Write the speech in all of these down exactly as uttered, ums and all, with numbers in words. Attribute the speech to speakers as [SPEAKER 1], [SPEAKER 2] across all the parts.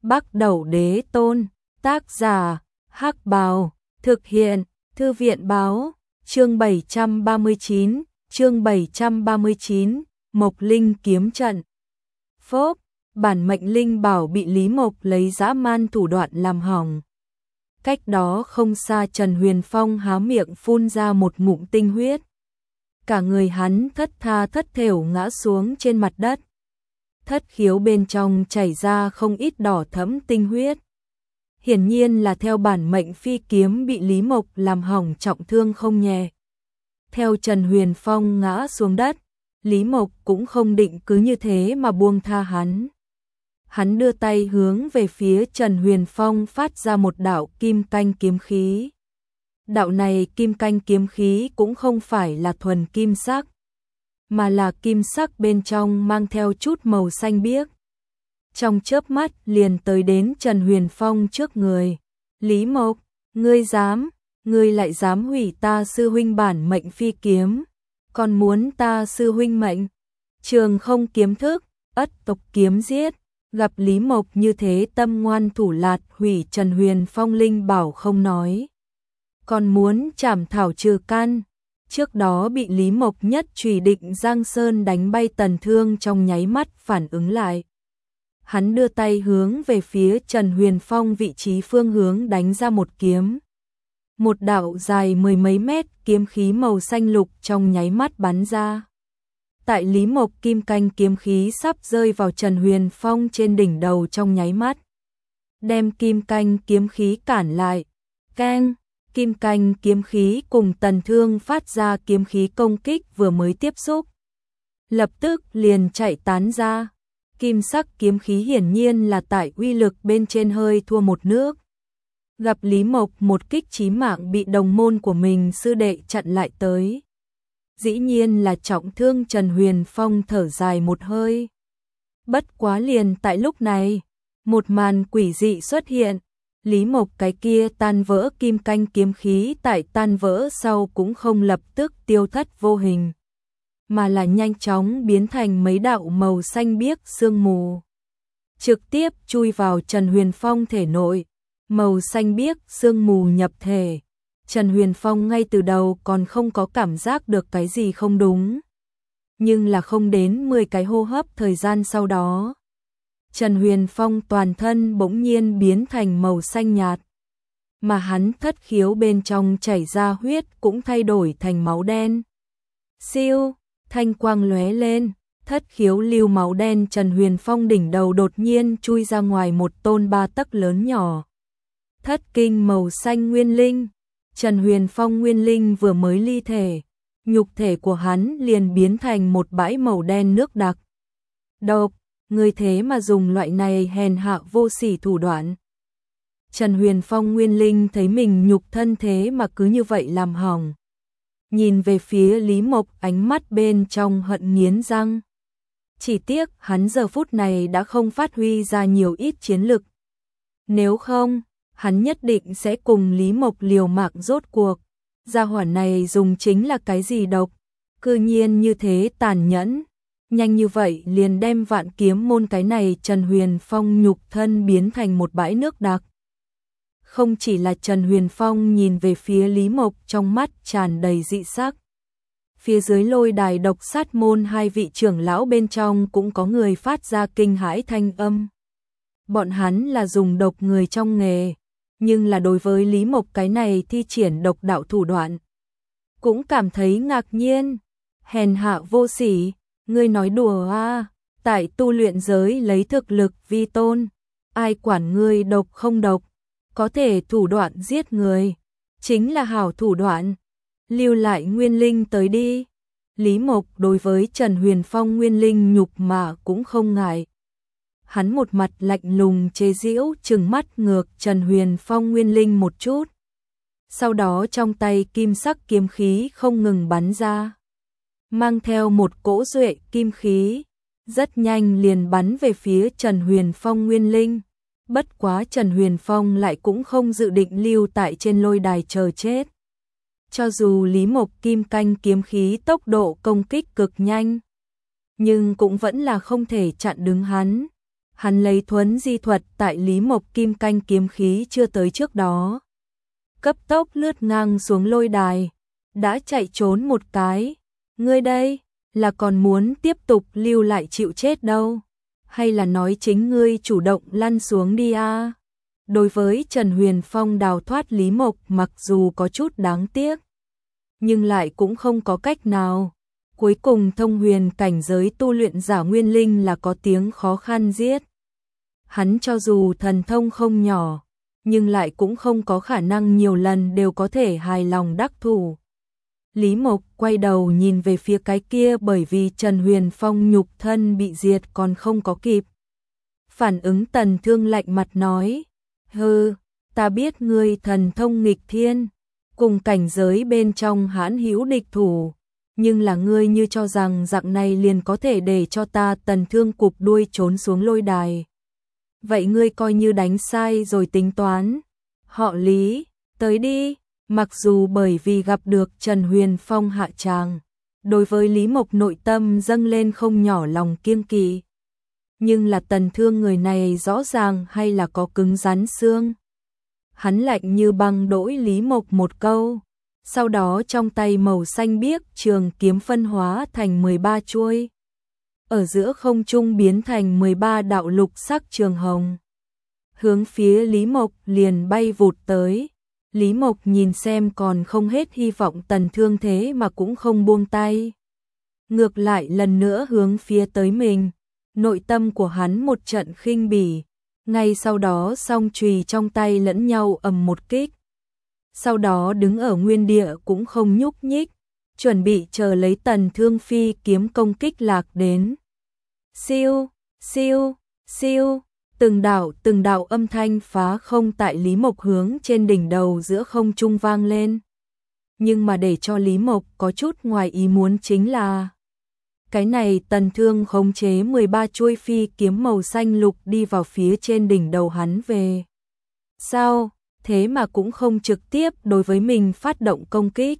[SPEAKER 1] Bắc Đẩu Đế Tôn, tác giả, Hắc Bào, thực hiện, Thư viện Báo, chương bảy trăm ba mươi chín, chương bảy trăm ba mươi chín, Mộc Linh kiếm trận. Phốp, bản mệnh linh bảo bị Lý Mộc lấy dã man thủ đoạn làm hỏng. Cách đó không xa, Trần Huyền Phong há miệng phun ra một ngụm tinh huyết. Cả người hắn thất tha thất thểu ngã xuống trên mặt đất. Thất khiếu bên trong chảy ra không ít đỏ thẫm tinh huyết. Hiển nhiên là theo bản mệnh phi kiếm bị Lý Mộc làm hỏng, trọng thương không nhẹ. Theo Trần Huyền Phong ngã xuống đất, Lý Mộc cũng không định cứ như thế mà buông tha hắn. Hắn đưa tay hướng về phía Trần Huyền Phong phát ra một đạo kim canh kiếm khí. Đạo này kim canh kiếm khí cũng không phải là thuần kim sắc, mà là kim sắc bên trong mang theo chút màu xanh biếc. Trong chớp mắt liền tới đến Trần Huyền Phong trước người. Lý Mộc, ngươi dám, ngươi lại dám hủy ta sư huynh bản mệnh phi kiếm, còn muốn ta sư huynh mệnh. Trường không kiếm thức, ất tộc kiếm giết. Gặp Lý Mộc như thế tâm ngoan thủ lạt hủy Trần Huyền Phong linh bảo không nói, còn muốn trảm thảo trừ căn. Trước đó bị Lý Mộc nhất chùy định Giang Sơn đánh bay Tần Thương trong nháy mắt phản ứng lại. Hắn đưa tay hướng về phía Trần Huyền Phong vị trí phương hướng đánh ra một kiếm. Một đạo dài mười mấy mét kiếm khí màu xanh lục trong nháy mắt bắn ra. Tại Lý Mộc kim canh kiếm khí sắp rơi vào Trần Huyền Phong trên đỉnh đầu trong nháy mắt, đem kim canh kiếm khí cản lại. Keng, kim canh kiếm khí cùng Tần Thương phát ra kiếm khí công kích vừa mới tiếp xúc, lập tức liền chạy tán ra. Kim sắc kiếm khí hiển nhiên là tại uy lực bên trên hơi thua một nước. Gặp Lý Mộc một kích chí mạng bị đồng môn của mình sư đệ chặn lại tới, dĩ nhiên là trọng thương. Trần Huyền Phong thở dài một hơi. Bất quá liền tại lúc này, một màn quỷ dị xuất hiện. Lý Mộc cái kia tan vỡ kim canh kiếm khí tại tan vỡ sau cũng không lập tức tiêu thất vô hình, mà là nhanh chóng biến thành mấy đạo màu xanh biếc sương mù, trực tiếp chui vào Trần Huyền Phong thể nội. Màu xanh biếc sương mù nhập thể, Trần Huyền Phong ngay từ đầu còn không có cảm giác được cái gì không đúng. Nhưng là không đến mười cái hô hấp thời gian sau đó, Trần Huyền Phong toàn thân bỗng nhiên biến thành màu xanh nhạt, mà hắn thất khiếu bên trong chảy ra huyết cũng thay đổi thành máu đen. Siêu, thanh quang lóe lên, thất khiếu lưu máu đen Trần Huyền Phong đỉnh đầu đột nhiên chui ra ngoài một tôn ba tấc lớn nhỏ. Thất kinh màu xanh nguyên linh. Trần Huyền Phong nguyên linh vừa mới ly thể, nhục thể của hắn liền biến thành một bãi màu đen nước đặc. Độc, người thế mà dùng loại này hèn hạ vô sỉ thủ đoạn. Trần Huyền Phong nguyên linh thấy mình nhục thân thế mà cứ như vậy làm hỏng. Nhìn về phía Lý Mộc, ánh mắt bên trong hận nghiến răng. Chỉ tiếc hắn giờ phút này đã không phát huy ra nhiều ít chiến lực. Nếu không, hắn nhất định sẽ cùng Lý Mộc liều mạng. Rốt cuộc gia hỏa này dùng chính là cái gì độc, cư nhiên như thế tàn nhẫn, nhanh như vậy liền đem Vạn Kiếm môn cái này Trần Huyền Phong nhục thân biến thành một bãi nước đặc. Không chỉ là Trần Huyền Phong nhìn về phía Lý Mộc trong mắt tràn đầy dị sắc, phía dưới lôi đài độc sát môn hai vị trưởng lão bên trong cũng có người phát ra kinh hãi thanh âm. Bọn hắn là dùng độc người trong nghề, nhưng là đối với Lý Mộc cái này thi triển độc đạo thủ đoạn, cũng cảm thấy ngạc nhiên. Hèn hạ vô sỉ, ngươi nói đùa à? Tại tu luyện giới lấy thực lực vi tôn, ai quản ngươi độc không độc, có thể thủ đoạn giết người, chính là hảo thủ đoạn. Lưu lại nguyên linh tới đi. Lý Mộc đối với Trần Huyền Phong nguyên linh nhục mà cũng không ngại. Hắn một mặt lạnh lùng chế giễu, trừng mắt ngược Trần Huyền Phong nguyên linh một chút. Sau đó trong tay kim sắc kiếm khí không ngừng bắn ra, mang theo một cỗ duệ kim khí, rất nhanh liền bắn về phía Trần Huyền Phong nguyên linh. Bất quá Trần Huyền Phong lại cũng không dự định lưu tại trên lôi đài chờ chết. Cho dù Lý Mộc kim canh kiếm khí tốc độ công kích cực nhanh, nhưng cũng vẫn là không thể chặn đứng hắn. Hắn lấy thuấn di thuật tại Lý Mộc kim canh kiếm khí chưa tới trước đó. Cấp tốc lướt ngang xuống lôi đài, đã chạy trốn một cái. Ngươi đây, là còn muốn tiếp tục lưu lại chịu chết đâu? Hay là nói chính ngươi chủ động lăn xuống đi a? Đối với Trần Huyền Phong đào thoát Lý Mộc mặc dù có chút đáng tiếc, nhưng lại cũng không có cách nào. Cuối cùng thông huyền cảnh giới tu luyện giả nguyên linh là có tiếng khó khăn giết. Hắn cho dù thần thông không nhỏ, nhưng lại cũng không có khả năng nhiều lần đều có thể hài lòng đắc thủ. Lý Mộc quay đầu nhìn về phía cái kia bởi vì Trần Huyền Phong nhục thân bị diệt còn không có kịp. Phản ứng Tần Thương lạnh mặt nói, hừ, ta biết ngươi thần thông nghịch thiên, cùng cảnh giới bên trong hãn hữu địch thủ, nhưng là ngươi như cho rằng dạng này liền có thể để cho ta Tần Thương cụp đuôi trốn xuống lôi đài. Vậy ngươi coi như đánh sai rồi tính toán. Họ Lý, tới đi. Mặc dù bởi vì gặp được Trần Huyền Phong hạ tràng, đối với Lý Mộc nội tâm dâng lên không nhỏ lòng kiêng kỵ. Nhưng là Tần Thương người này rõ ràng hay là có cứng rắn xương. Hắn lạnh như băng đỗi Lý Mộc một câu, sau đó trong tay màu xanh biếc trường kiếm phân hóa thành mười ba chuôi. Ở giữa không trung biến thành mười ba đạo lục sắc trường hồng. Hướng phía Lý Mộc liền bay vụt tới. Lý Mộc nhìn xem còn không hết hy vọng Tần Thương thế mà cũng không buông tay. Ngược lại lần nữa hướng phía tới mình. Nội tâm của hắn một trận khinh bỉ. Ngay sau đó song chùy trong tay lẫn nhau ầm một kích. Sau đó đứng ở nguyên địa cũng không nhúc nhích. Chuẩn bị chờ lấy Tần Thương phi kiếm công kích lạc đến. Siêu, siêu, siêu. Từng đạo từng đạo âm thanh phá không tại Lý Mộc hướng trên đỉnh đầu giữa không trung vang lên. Nhưng mà để cho Lý Mộc có chút ngoài ý muốn chính là cái này Tần Thương khống chế mười ba chuôi phi kiếm màu xanh lục đi vào phía trên đỉnh đầu hắn về. Sao? Thế mà cũng không trực tiếp đối với mình phát động công kích,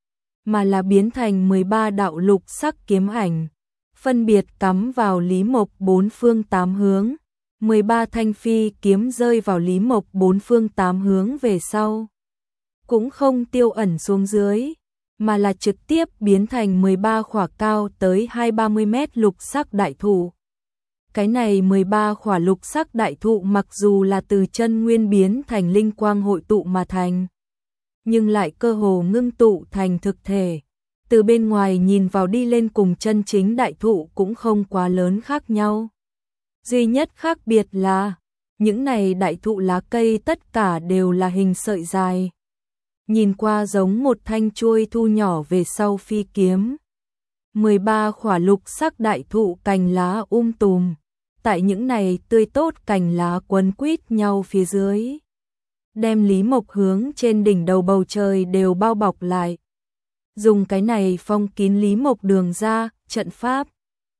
[SPEAKER 1] mà là biến thành mười ba đạo lục sắc kiếm ảnh, phân biệt cắm vào Lý Mộc bốn phương tám hướng. mười ba thanh phi kiếm rơi vào Lý Mộc bốn phương tám hướng về sau. Cũng không tiêu ẩn xuống dưới, mà là trực tiếp biến thành mười ba khỏa cao tới hai ba mươi mét lục sắc đại thụ. Cái này mười ba khỏa lục sắc đại thụ mặc dù là từ chân nguyên biến thành linh quang hội tụ mà thành, nhưng lại cơ hồ ngưng tụ thành thực thể. Từ bên ngoài nhìn vào đi lên cùng chân chính đại thụ cũng không quá lớn khác nhau. Duy nhất khác biệt là, những này đại thụ lá cây tất cả đều là hình sợi dài. Nhìn qua giống một thanh chuôi thu nhỏ về sau phi kiếm. mười ba khỏa lục sắc đại thụ cành lá um tùm. Tại những này tươi tốt cành lá quấn quýt nhau phía dưới. Đem Lý Mộc hướng trên đỉnh đầu bầu trời đều bao bọc lại. Dùng cái này phong kín Lý Mộc đường ra, trận pháp.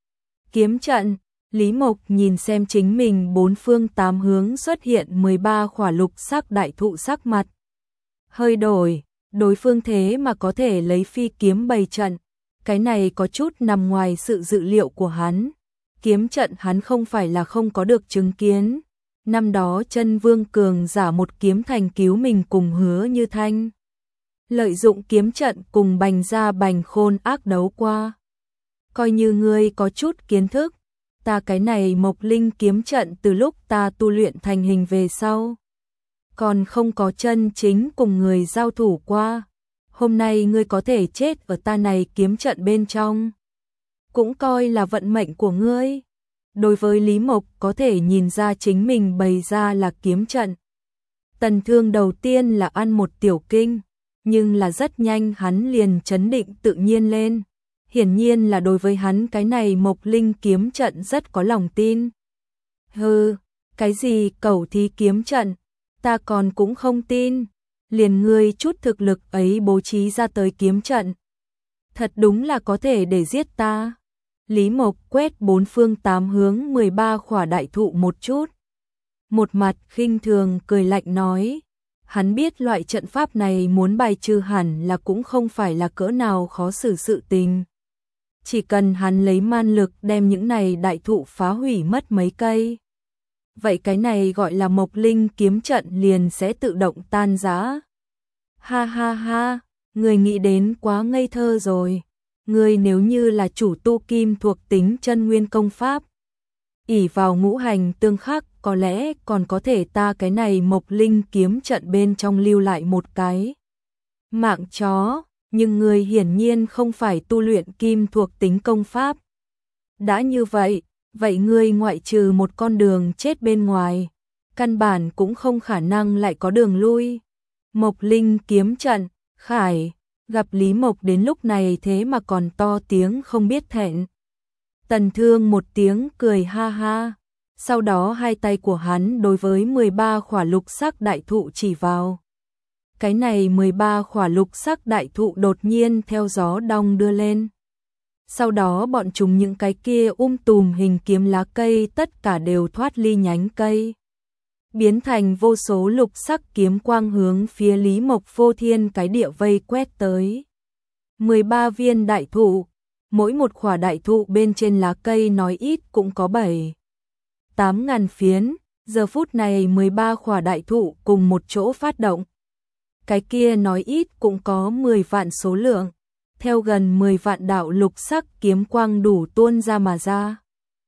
[SPEAKER 1] Kiếm trận. Lý Mộc nhìn xem chính mình bốn phương tám hướng xuất hiện mười ba khỏa lục sắc đại thụ sắc mặt. Hơi đổi, đối phương thế mà có thể lấy phi kiếm bày trận. Cái này có chút nằm ngoài sự dự liệu của hắn. Kiếm trận hắn không phải là không có được chứng kiến. Năm đó Chân Vương cường giả một kiếm thành cứu mình cùng Hứa Như Thanh. Lợi dụng kiếm trận cùng Bành Gia Bành Khôn ác đấu qua. Coi như ngươi có chút kiến thức. Ta cái này Mộc Linh kiếm trận từ lúc ta tu luyện thành hình về sau, còn không có chân chính cùng người giao thủ qua. Hôm nay ngươi có thể chết ở ta này kiếm trận bên trong, cũng coi là vận mệnh của ngươi. Đối với Lý Mộc có thể nhìn ra chính mình bày ra là kiếm trận. Tần Thương đầu tiên là ăn một tiểu kinh, nhưng là rất nhanh hắn liền trấn định tự nhiên lên. Hiển nhiên là đối với hắn cái này Mộc Linh kiếm trận rất có lòng tin. Hừ, cái gì cẩu thí kiếm trận, ta còn cũng không tin. Liền ngươi chút thực lực ấy bố trí ra tới kiếm trận, thật đúng là có thể để giết ta. Lý Mộc quét bốn phương tám hướng mười ba khỏa đại thụ một chút. Một mặt khinh thường cười lạnh nói. Hắn biết loại trận pháp này muốn bài trừ hẳn là cũng không phải là cỡ nào khó xử sự tình. Chỉ cần hắn lấy man lực đem những này đại thụ phá hủy mất mấy cây, vậy cái này gọi là Mộc Linh kiếm trận liền sẽ tự động tan rã. Ha ha ha, người nghĩ đến quá ngây thơ rồi. Người nếu như là chủ tu kim thuộc tính chân nguyên công pháp, ỷ vào ngũ hành tương khắc, có lẽ còn có thể ta cái này Mộc Linh kiếm trận bên trong lưu lại một cái mạng chó, nhưng người hiển nhiên không phải tu luyện kim thuộc tính công pháp. Đã như vậy, vậy ngươi ngoại trừ một con đường chết bên ngoài, căn bản cũng không khả năng lại có đường lui. Mộc Linh kiếm trận, Khải, gặp Lý Mộc đến lúc này thế mà còn to tiếng không biết thẹn. Tần Thương một tiếng cười ha ha, sau đó hai tay của hắn đối với mười ba khỏa lục sắc đại thụ chỉ vào. Cái này mười ba khỏa lục sắc đại thụ đột nhiên theo gió đong đưa lên. Sau đó bọn chúng những cái kia um tùm hình kiếm lá cây tất cả đều thoát ly nhánh cây, biến thành vô số lục sắc kiếm quang hướng phía Lý Mộc vô thiên cái địa vây quét tới. mười ba viên đại thụ, mỗi một khỏa đại thụ bên trên lá cây nói ít cũng có bảy, tám ngàn phiến, giờ phút này mười ba khỏa đại thụ cùng một chỗ phát động. Cái kia nói ít cũng có mười vạn số lượng, theo gần mười vạn đạo lục sắc kiếm quang đủ tuôn ra mà ra.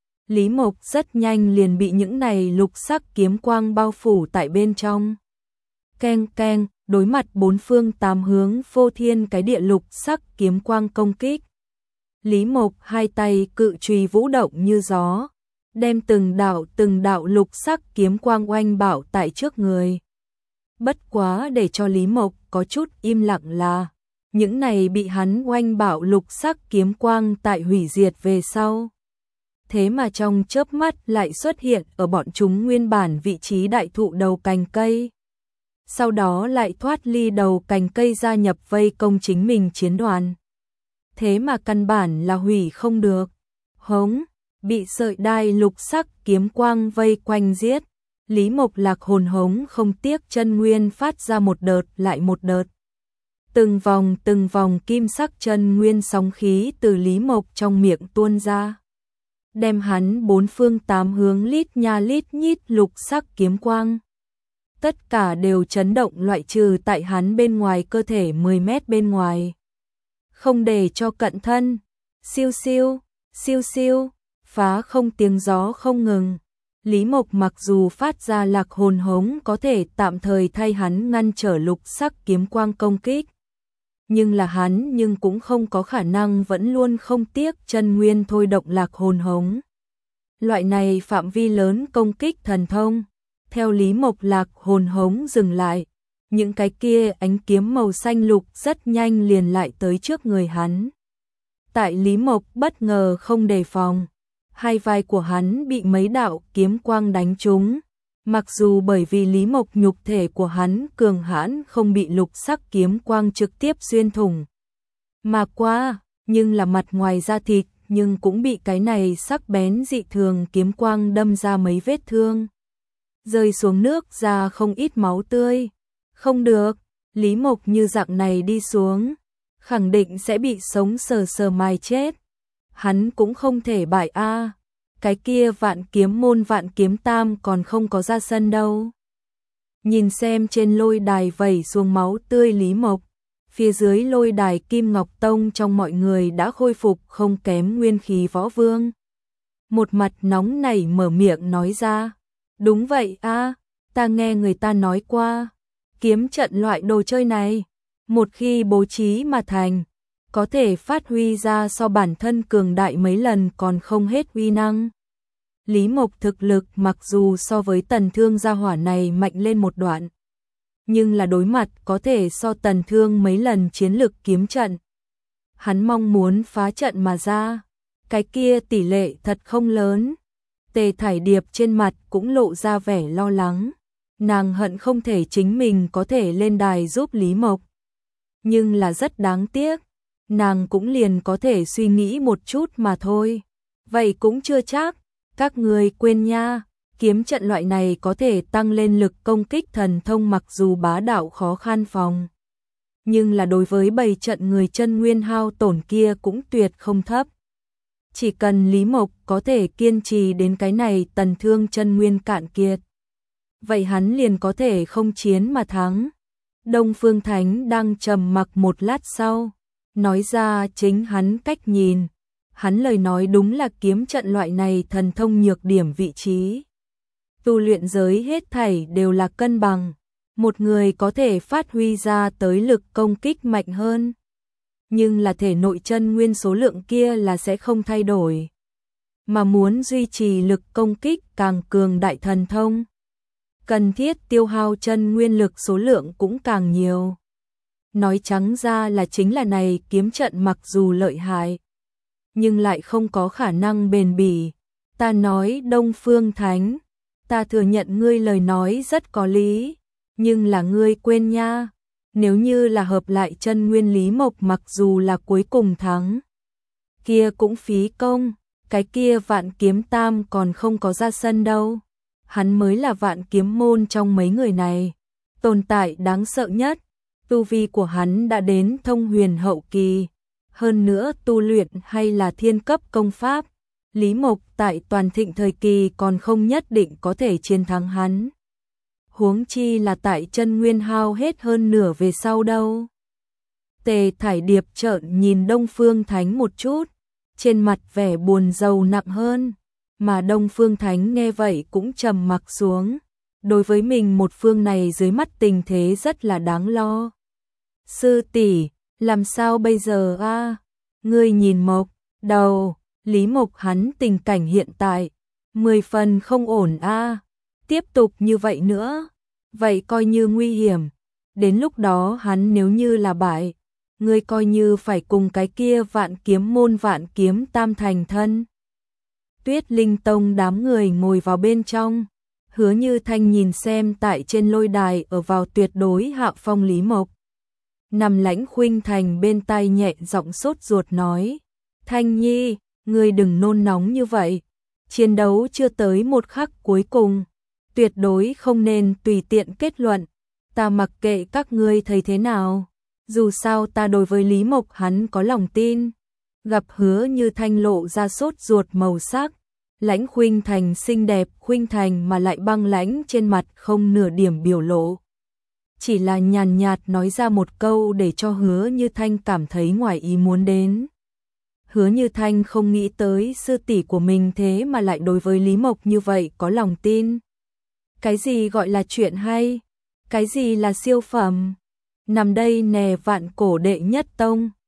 [SPEAKER 1] Lý Mộc rất nhanh liền bị những này lục sắc kiếm quang bao phủ tại bên trong. Keng keng, đối mặt bốn phương tám hướng vô thiên cái địa lục sắc kiếm quang công kích. Lý Mộc hai tay cự chùy vũ động như gió, đem từng đạo từng đạo lục sắc kiếm quang oanh bảo tại trước người. Bất quá để cho Lý Mộc có chút im lặng là, những này bị hắn oanh bảo lục sắc kiếm quang tại hủy diệt về sau. Thế mà trong chớp mắt lại xuất hiện ở bọn chúng nguyên bản vị trí đại thụ đầu cành cây. Sau đó lại thoát ly đầu cành cây gia nhập vây công chính mình chiến đoàn. Thế mà căn bản là hủy không được. Hống, bị sợi đai lục sắc kiếm quang vây quanh giết. Lý Mộc lạc hồn hống không tiếc chân nguyên phát ra một đợt lại một đợt. Từng vòng từng vòng kim sắc chân nguyên sóng khí từ Lý Mộc trong miệng tuôn ra, đem hắn bốn phương tám hướng lít nha lít nhít lục sắc kiếm quang. Tất cả đều chấn động loại trừ tại hắn bên ngoài cơ thể mười mét bên ngoài. Không để cho cận thân, siêu siêu, siêu siêu, phá không tiếng gió không ngừng. Lý Mộc mặc dù phát ra lạc hồn hống có thể tạm thời thay hắn ngăn trở lục sắc kiếm quang công kích, nhưng là hắn nhưng cũng không có khả năng vẫn luôn không tiếc chân nguyên thôi động lạc hồn hống. Loại này phạm vi lớn công kích thần thông, theo Lý Mộc lạc hồn hống dừng lại, những cái kia ánh kiếm màu xanh lục rất nhanh liền lại tới trước người hắn. Tại Lý Mộc bất ngờ không đề phòng, hai vai của hắn bị mấy đạo kiếm quang đánh trúng. Mặc dù bởi vì Lý Mộc nhục thể của hắn cường hãn không bị lục sắc kiếm quang trực tiếp xuyên thủng mà qua, nhưng là mặt ngoài da thịt nhưng cũng bị cái này sắc bén dị thường kiếm quang đâm ra mấy vết thương, rơi xuống nước ra không ít máu tươi. Không được, Lý Mộc như dạng này đi xuống, khẳng định sẽ bị sống sờ sờ mài chết. Hắn cũng không thể bại a. Cái kia vạn kiếm môn vạn kiếm tam còn không có ra sân đâu. Nhìn xem trên lôi đài vẩy xuống máu tươi Lý Mộc, phía dưới lôi đài Kim Ngọc Tông trong mọi người đã khôi phục không kém nguyên khí võ vương. Một mặt nóng nảy mở miệng nói ra, đúng vậy a, ta nghe người ta nói qua, kiếm trận loại đồ chơi này, một khi bố trí mà thành, có thể phát huy ra so bản thân cường đại mấy lần còn không hết uy năng. Lý Mộc thực lực mặc dù so với Tần Thương gia hỏa này mạnh lên một đoạn, nhưng là đối mặt có thể so Tần Thương mấy lần chiến lực kiếm trận. Hắn mong muốn phá trận mà ra, cái kia tỷ lệ thật không lớn. Tề Thải Điệp trên mặt cũng lộ ra vẻ lo lắng, nàng hận không thể chính mình có thể lên đài giúp Lý Mộc. Nhưng là rất đáng tiếc, nàng cũng liền có thể suy nghĩ một chút mà thôi. Vậy cũng chưa chắc, các người quên nha, kiếm trận loại này có thể tăng lên lực công kích thần thông mặc dù bá đạo khó khăn phòng. Nhưng là đối với bầy trận người chân nguyên hao tổn kia cũng tuyệt không thấp. Chỉ cần Lý Mộc có thể kiên trì đến cái này tần thương chân nguyên cạn kiệt, vậy hắn liền có thể không chiến mà thắng. Đông Phương Thánh đang trầm mặc một lát sau, nói ra chính hắn cách nhìn. Hắn lời nói đúng là kiếm trận loại này thần thông nhược điểm vị trí. Tu luyện giới hết thảy đều là cân bằng. Một người có thể phát huy ra tới lực công kích mạnh hơn, nhưng là thể nội chân nguyên số lượng kia là sẽ không thay đổi. Mà muốn duy trì lực công kích càng cường đại thần thông, cần thiết tiêu hao chân nguyên lực số lượng cũng càng nhiều. Nói trắng ra là chính là này kiếm trận mặc dù lợi hại, nhưng lại không có khả năng bền bỉ. Ta nói Đông Phương Thánh, ta thừa nhận ngươi lời nói rất có lý, nhưng là ngươi quên nha, nếu như là hợp lại chân nguyên Lý Mộc mặc dù là cuối cùng thắng, kia cũng phí công, cái kia Vạn Kiếm Tam còn không có ra sân đâu. Hắn mới là Vạn Kiếm môn trong mấy người này tồn tại đáng sợ nhất, tu vi của hắn đã đến thông huyền hậu kỳ, hơn nữa tu luyện hay là thiên cấp công pháp. Lý Mộc tại toàn thịnh thời kỳ còn không nhất định có thể chiến thắng hắn, huống chi là tại chân nguyên hao hết hơn nửa về sau đâu. Tề Thải Điệp trợn nhìn Đông Phương Thánh một chút, trên mặt vẻ buồn rầu nặng hơn, mà Đông Phương Thánh nghe vậy cũng trầm mặc xuống. Đối với mình một phương này dưới mắt tình thế rất là đáng lo. Sư tỷ, làm sao bây giờ a? À? Ngươi nhìn Mộc đầu, Lý Mộc hắn tình cảnh hiện tại, mười phần không ổn a. À? Tiếp tục như vậy nữa, vậy coi như nguy hiểm. Đến lúc đó hắn nếu như là bại, ngươi coi như phải cùng cái kia Vạn Kiếm môn Vạn Kiếm Tam thành thân. Tuyết Linh Tông đám người ngồi vào bên trong, Hứa Như Thanh nhìn xem tại trên lôi đài ở vào tuyệt đối hạ phong Lý Mộc. Nằm Lãnh Khuynh Thành bên tai nhẹ giọng sốt ruột nói, Thanh Nhi, ngươi đừng nôn nóng như vậy, chiến đấu chưa tới một khắc cuối cùng, tuyệt đối không nên tùy tiện kết luận, ta mặc kệ các ngươi thấy thế nào, dù sao ta đối với Lý Mộc hắn có lòng tin. Gặp Hứa Như Thanh lộ ra sốt ruột màu sắc, Lãnh Khuynh Thành xinh đẹp Khuynh Thành mà lại băng lãnh trên mặt không nửa điểm biểu lộ, chỉ là nhàn nhạt nói ra một câu để cho Hứa Như Thanh cảm thấy ngoài ý muốn đến. Hứa Như Thanh không nghĩ tới sư tỷ của mình thế mà lại đối với Lý Mộc như vậy có lòng tin. Cái gì gọi là chuyện hay? Cái gì là siêu phẩm? Nằm đây nè Vạn Cổ đệ nhất tông,